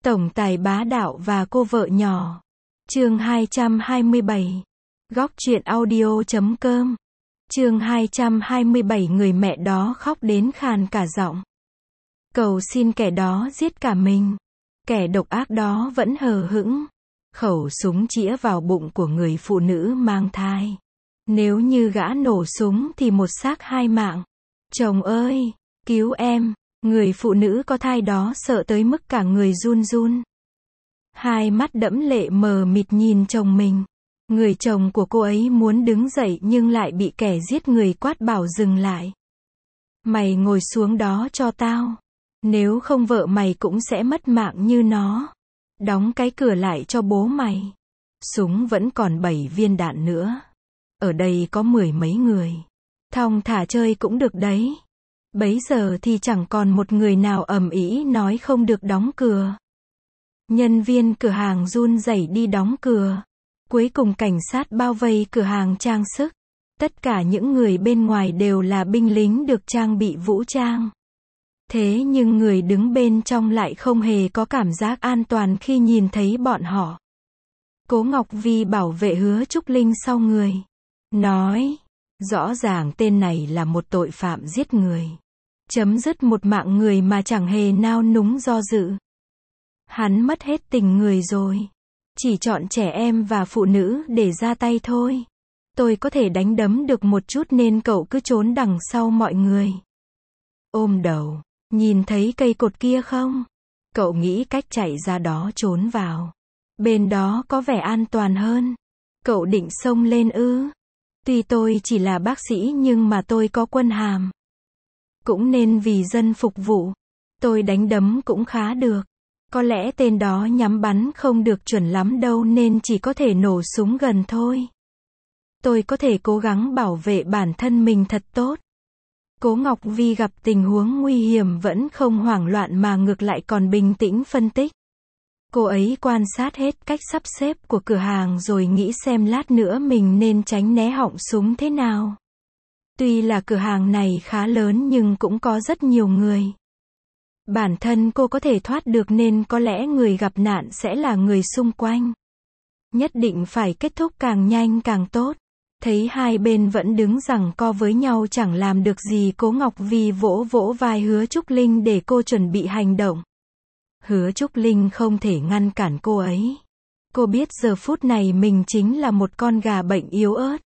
Tổng tài bá đạo và cô vợ nhỏ. Chương 227. Góc truyện audio.com. Chương 227. Người mẹ đó khóc đến khàn cả giọng. Cầu xin kẻ đó giết cả mình. Kẻ độc ác đó vẫn hờ hững. Khẩu súng chĩa vào bụng của người phụ nữ mang thai. Nếu như gã nổ súng thì một xác hai mạng. Chồng ơi, cứu em. Người phụ nữ có thai đó sợ tới mức cả người run run. Hai mắt đẫm lệ mờ mịt nhìn chồng mình. Người chồng của cô ấy muốn đứng dậy nhưng lại bị kẻ giết người quát bảo dừng lại. Mày ngồi xuống đó cho tao. Nếu không vợ mày cũng sẽ mất mạng như nó. Đóng cái cửa lại cho bố mày. Súng vẫn còn 7 viên đạn nữa. Ở đây có 10 mấy người. Thong thả chơi cũng được đấy. Bấy giờ thì chẳng còn một người nào ầm ĩ nói không được đóng cửa. Nhân viên cửa hàng run rẩy đi đóng cửa. Cuối cùng cảnh sát bao vây cửa hàng trang sức. Tất cả những người bên ngoài đều là binh lính được trang bị vũ trang. Thế nhưng người đứng bên trong lại không hề có cảm giác an toàn khi nhìn thấy bọn họ. Cố Ngọc Vi bảo vệ Hứa Trúc Linh sau người. Nói, rõ ràng tên này là một tội phạm giết người. Chấm dứt một mạng người mà chẳng hề nao núng do dự. Hắn mất hết tình người rồi. Chỉ chọn trẻ em và phụ nữ để ra tay thôi. Tôi có thể đánh đấm được một chút nên cậu cứ trốn đằng sau mọi người. Ôm đầu, nhìn thấy cây cột kia không? Cậu nghĩ cách chạy ra đó trốn vào. Bên đó có vẻ an toàn hơn. Cậu định xông lên ư? Tuy tôi chỉ là bác sĩ nhưng mà tôi có quân hàm. Cũng nên vì dân phục vụ. Tôi đánh đấm cũng khá được. Có lẽ tên đó nhắm bắn không được chuẩn lắm đâu nên chỉ có thể nổ súng gần thôi. Tôi có thể cố gắng bảo vệ bản thân mình thật tốt. Cố Ngọc Vi gặp tình huống nguy hiểm vẫn không hoảng loạn mà ngược lại còn bình tĩnh phân tích. Cô ấy quan sát hết cách sắp xếp của cửa hàng rồi nghĩ xem lát nữa mình nên tránh né họng súng thế nào. Tuy là cửa hàng này khá lớn nhưng cũng có rất nhiều người. Bản thân cô có thể thoát được nên có lẽ người gặp nạn sẽ là người xung quanh. Nhất định phải kết thúc càng nhanh càng tốt. Thấy hai bên vẫn đứng giằng co với nhau chẳng làm được gì, Cố Ngọc Vi vỗ vỗ vai Hứa Trúc Linh để cô chuẩn bị hành động. Hứa Trúc Linh không thể ngăn cản cô ấy. Cô biết giờ phút này mình chính là một con gà bệnh yếu ớt.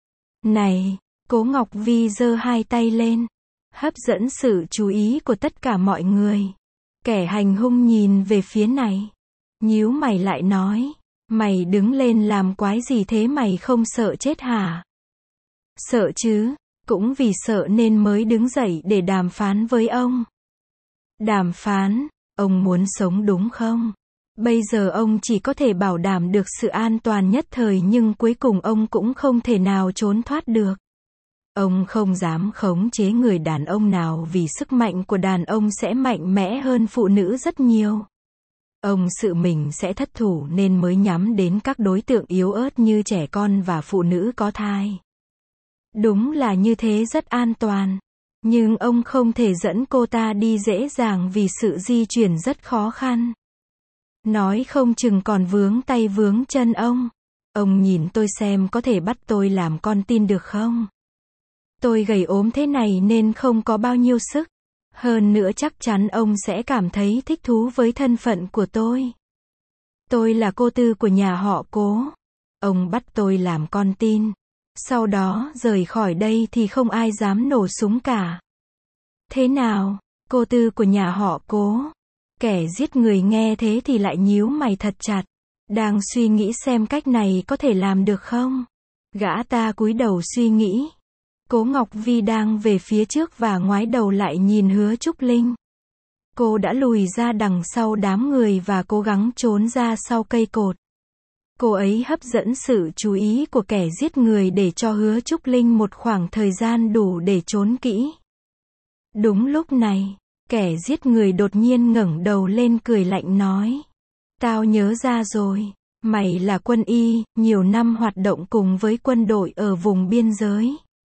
Này, Cố Ngọc Vi giơ hai tay lên, hấp dẫn sự chú ý của tất cả mọi người. Kẻ hành hung nhìn về phía này, nhíu mày lại nói, mày đứng lên làm quái gì thế, mày không sợ chết hả? Sợ chứ, cũng vì sợ nên mới đứng dậy để đàm phán với ông. Đàm phán, ông muốn sống đúng không? Bây giờ ông chỉ có thể bảo đảm được sự an toàn nhất thời nhưng cuối cùng ông cũng không thể nào trốn thoát được. Ông không dám khống chế người đàn ông nào vì sức mạnh của đàn ông sẽ mạnh mẽ hơn phụ nữ rất nhiều. Ông sợ mình sẽ thất thủ nên mới nhắm đến các đối tượng yếu ớt như trẻ con và phụ nữ có thai. Đúng là như thế rất an toàn. Nhưng ông không thể dẫn cô ta đi dễ dàng vì sự di chuyển rất khó khăn. Nói không chừng còn vướng tay vướng chân ông. Ông nhìn tôi xem có thể bắt tôi làm con tin được không? Tôi gầy ốm thế này nên không có bao nhiêu sức. Hơn nữa chắc chắn ông sẽ cảm thấy thích thú với thân phận của tôi. Tôi là cô Tư của nhà họ Cố. Ông bắt tôi làm con tin. Sau đó rời khỏi đây thì không ai dám nổ súng cả. Thế nào, cô Tư của nhà họ Cố? Kẻ giết người nghe thế thì lại nhíu mày thật chặt. Đang suy nghĩ xem cách này có thể làm được không? Gã ta cúi đầu suy nghĩ. Cố Ngọc Vi đang về phía trước và ngoái đầu lại nhìn Hứa Trúc Linh. Cô đã lùi ra đằng sau đám người và cố gắng trốn ra sau cây cột. Cô ấy hấp dẫn sự chú ý của kẻ giết người để cho Hứa Trúc Linh một khoảng thời gian đủ để trốn kỹ. Đúng lúc này, kẻ giết người đột nhiên ngẩng đầu lên cười lạnh nói. Tao nhớ ra rồi, mày là quân y, nhiều năm hoạt động cùng với quân đội ở vùng biên giới.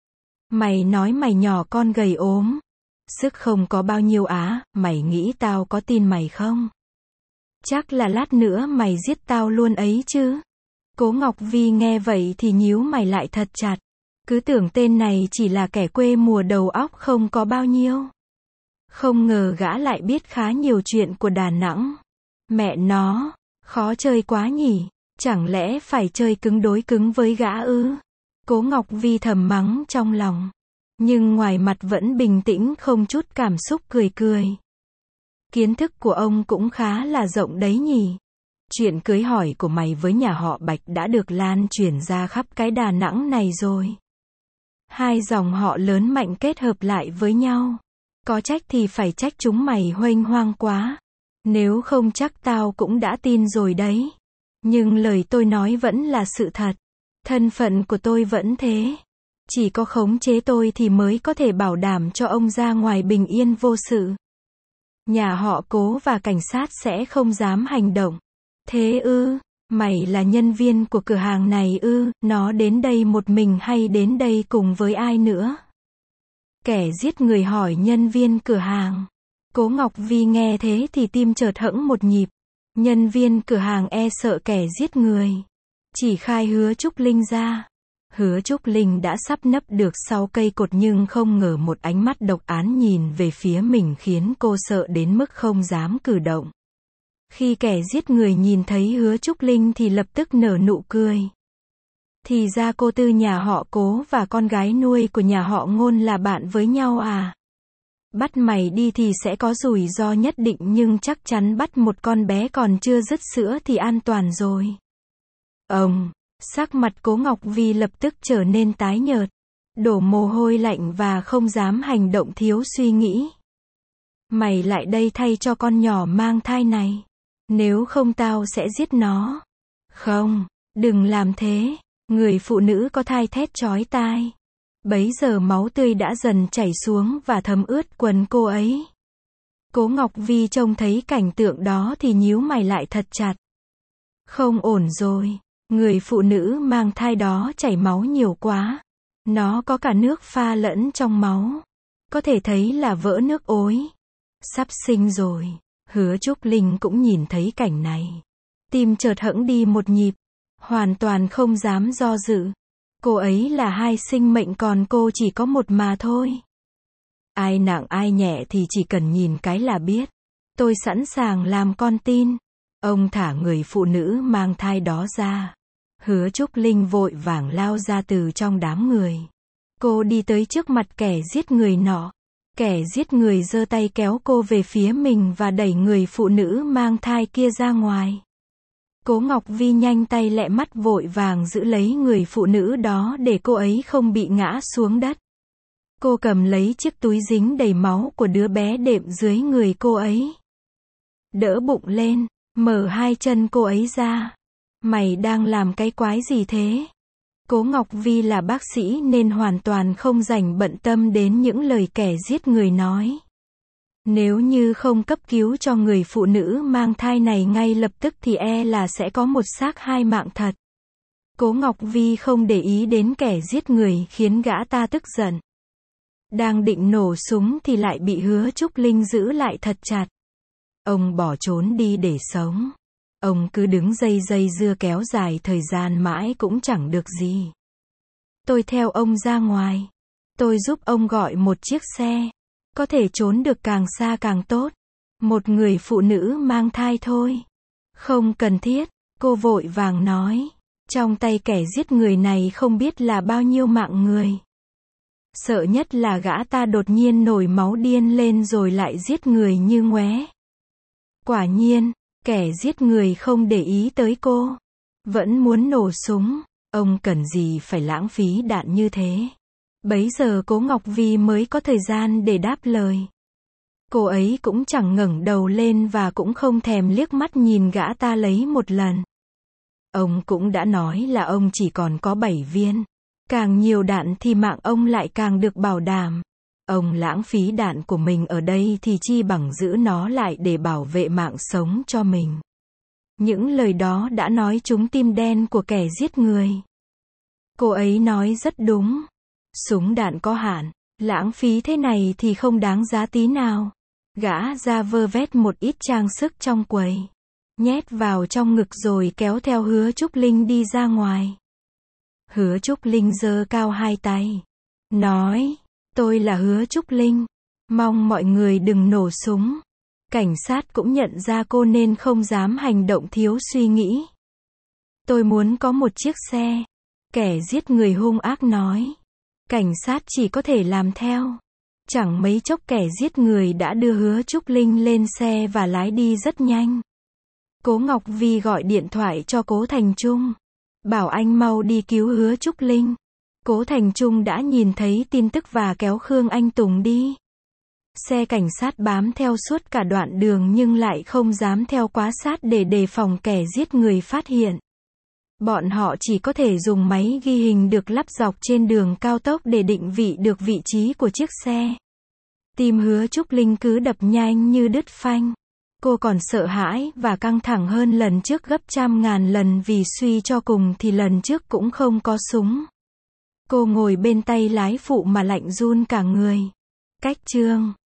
Mày nói mày nhỏ con gầy ốm, sức không có bao nhiêu á, mày nghĩ tao có tin mày không? Chắc là lát nữa mày giết tao luôn ấy chứ. Cố Ngọc Vi nghe vậy thì nhíu mày lại thật chặt. Cứ tưởng tên này chỉ là kẻ quê mùa đầu óc không có bao nhiêu. Không ngờ gã lại biết khá nhiều chuyện của Đà Nẵng. Mẹ nó, khó chơi quá nhỉ. Chẳng lẽ phải chơi cứng đối cứng với gã ư? Cố Ngọc Vi thầm mắng trong lòng. Nhưng ngoài mặt vẫn bình tĩnh không chút cảm xúc cười cười. Kiến thức của ông cũng khá là rộng đấy nhỉ. Chuyện cưới hỏi của mày với nhà họ Bạch đã được lan truyền ra khắp cái Đà Nẵng này rồi. Hai dòng họ lớn mạnh kết hợp lại với nhau. Có trách thì phải trách chúng mày huênh hoang quá. Nếu không chắc tao cũng đã tin rồi đấy. Nhưng lời tôi nói vẫn là sự thật. Thân phận của tôi vẫn thế. Chỉ có khống chế tôi thì mới có thể bảo đảm cho ông ra ngoài bình yên vô sự. Nhà họ Cố và cảnh sát sẽ không dám hành động. Thế ư, mày là nhân viên của cửa hàng này ư, nó đến đây một mình hay đến đây cùng với ai nữa? Kẻ giết người hỏi nhân viên cửa hàng. Cố Ngọc Vi nghe thế thì tim chợt hẫng một nhịp. Nhân viên cửa hàng e sợ kẻ giết người. Chỉ khai Hứa Trúc Linh ra. Hứa Trúc Linh đã sắp nấp được sau cây cột nhưng không ngờ một ánh mắt độc ác nhìn về phía mình khiến cô sợ đến mức không dám cử động. Khi kẻ giết người nhìn thấy Hứa Trúc Linh thì lập tức nở nụ cười. Thì ra cô Tư nhà họ Cố và con gái nuôi của nhà họ Ngôn là bạn với nhau à? Bắt mày đi thì sẽ có rủi ro nhất định nhưng chắc chắn bắt một con bé còn chưa dứt sữa thì an toàn rồi. Sắc mặt Cố Ngọc Vi lập tức trở nên tái nhợt, đổ mồ hôi lạnh và không dám hành động thiếu suy nghĩ. Mày lại đây thay cho con nhỏ mang thai này. Nếu không tao sẽ giết nó. Không, đừng làm thế. Người phụ nữ có thai thét chói tai. Bấy giờ máu tươi đã dần chảy xuống và thấm ướt quần cô ấy. Cố Ngọc Vi trông thấy cảnh tượng đó thì nhíu mày lại thật chặt. Không ổn rồi. Người phụ nữ mang thai đó chảy máu nhiều quá. Nó có cả nước pha lẫn trong máu. Có thể thấy là vỡ nước ối. Sắp sinh rồi. Hứa Trúc Linh cũng nhìn thấy cảnh này. Tim chợt hẫng đi một nhịp. Hoàn toàn không dám do dự. Cô ấy là hai sinh mệnh còn cô chỉ có một mà thôi. Ai nặng ai nhẹ thì chỉ cần nhìn cái là biết. Tôi sẵn sàng làm con tin. Ông thả người phụ nữ mang thai đó ra. Hứa Trúc Linh vội vàng lao ra từ trong đám người. Cô đi tới trước mặt kẻ giết người nọ. Kẻ giết người giơ tay kéo cô về phía mình và đẩy người phụ nữ mang thai kia ra ngoài. Cố Ngọc Vi nhanh tay lẹ mắt vội vàng giữ lấy người phụ nữ đó để cô ấy không bị ngã xuống đất. Cô cầm lấy chiếc túi dính đầy máu của đứa bé đệm dưới người cô ấy. Đỡ bụng lên, mở hai chân cô ấy ra. Mày đang làm cái quái gì thế? Cố Ngọc Vi là bác sĩ nên hoàn toàn không dành bận tâm đến những lời kẻ giết người nói. Nếu như không cấp cứu cho người phụ nữ mang thai này ngay lập tức thì e là sẽ có một xác hai mạng thật. Cố Ngọc Vi không để ý đến kẻ giết người khiến gã ta tức giận. Đang định nổ súng thì lại bị Hứa Trúc Linh giữ lại thật chặt. Ông bỏ trốn đi để sống. Ông cứ đứng dây dưa kéo dài thời gian mãi cũng chẳng được gì. Tôi theo ông ra ngoài. Tôi giúp ông gọi một chiếc xe. Có thể trốn được càng xa càng tốt. Một người phụ nữ mang thai thôi. Không cần thiết, cô vội vàng nói. Trong tay kẻ giết người này không biết là bao nhiêu mạng người. Sợ nhất là gã ta đột nhiên nổi máu điên lên rồi lại giết người như ngoé. Quả nhiên, kẻ giết người không để ý tới cô. Vẫn muốn nổ súng. Ông cần gì phải lãng phí đạn như thế. Bấy giờ Cố Ngọc Vi mới có thời gian để đáp lời. Cô ấy cũng chẳng ngẩng đầu lên và cũng không thèm liếc mắt nhìn gã ta lấy một lần. Ông cũng đã nói là ông chỉ còn có 7 viên. Càng nhiều đạn thì mạng ông lại càng được bảo đảm. Ông lãng phí đạn của mình ở đây thì chi bằng giữ nó lại để bảo vệ mạng sống cho mình. Những lời đó đã nói trúng tim đen của kẻ giết người. Cô ấy nói rất đúng. Súng đạn có hạn, lãng phí thế này thì không đáng giá tí nào. Gã ra vơ vét một ít trang sức trong quầy. nhét vào trong ngực rồi kéo theo Hứa Trúc Linh đi ra ngoài. Hứa Trúc Linh giơ cao hai tay, nói, tôi là Hứa Trúc Linh, mong mọi người đừng nổ súng. Cảnh sát cũng nhận ra cô nên không dám hành động thiếu suy nghĩ. Tôi muốn có một chiếc xe. Kẻ giết người hung ác nói. Cảnh sát chỉ có thể làm theo. Chẳng mấy chốc kẻ giết người đã đưa Hứa Trúc Linh lên xe và lái đi rất nhanh. Cố Ngọc Vi gọi điện thoại cho Cố Thành Trung, bảo anh mau đi cứu Hứa Trúc Linh. Cố Thành Trung đã nhìn thấy tin tức và kéo Khương Anh Tùng đi. Xe cảnh sát bám theo suốt cả đoạn đường nhưng lại không dám theo quá sát để đề phòng kẻ giết người phát hiện. Bọn họ chỉ có thể dùng máy ghi hình được lắp dọc trên đường cao tốc để định vị được vị trí của chiếc xe. Tim Hứa Trúc Linh cứ đập nhanh như đứt phanh. Cô còn sợ hãi và căng thẳng hơn lần trước gấp trăm ngàn lần vì suy cho cùng thì lần trước cũng không có súng. Cô ngồi bên tay lái phụ mà lạnh run cả người. Cách chương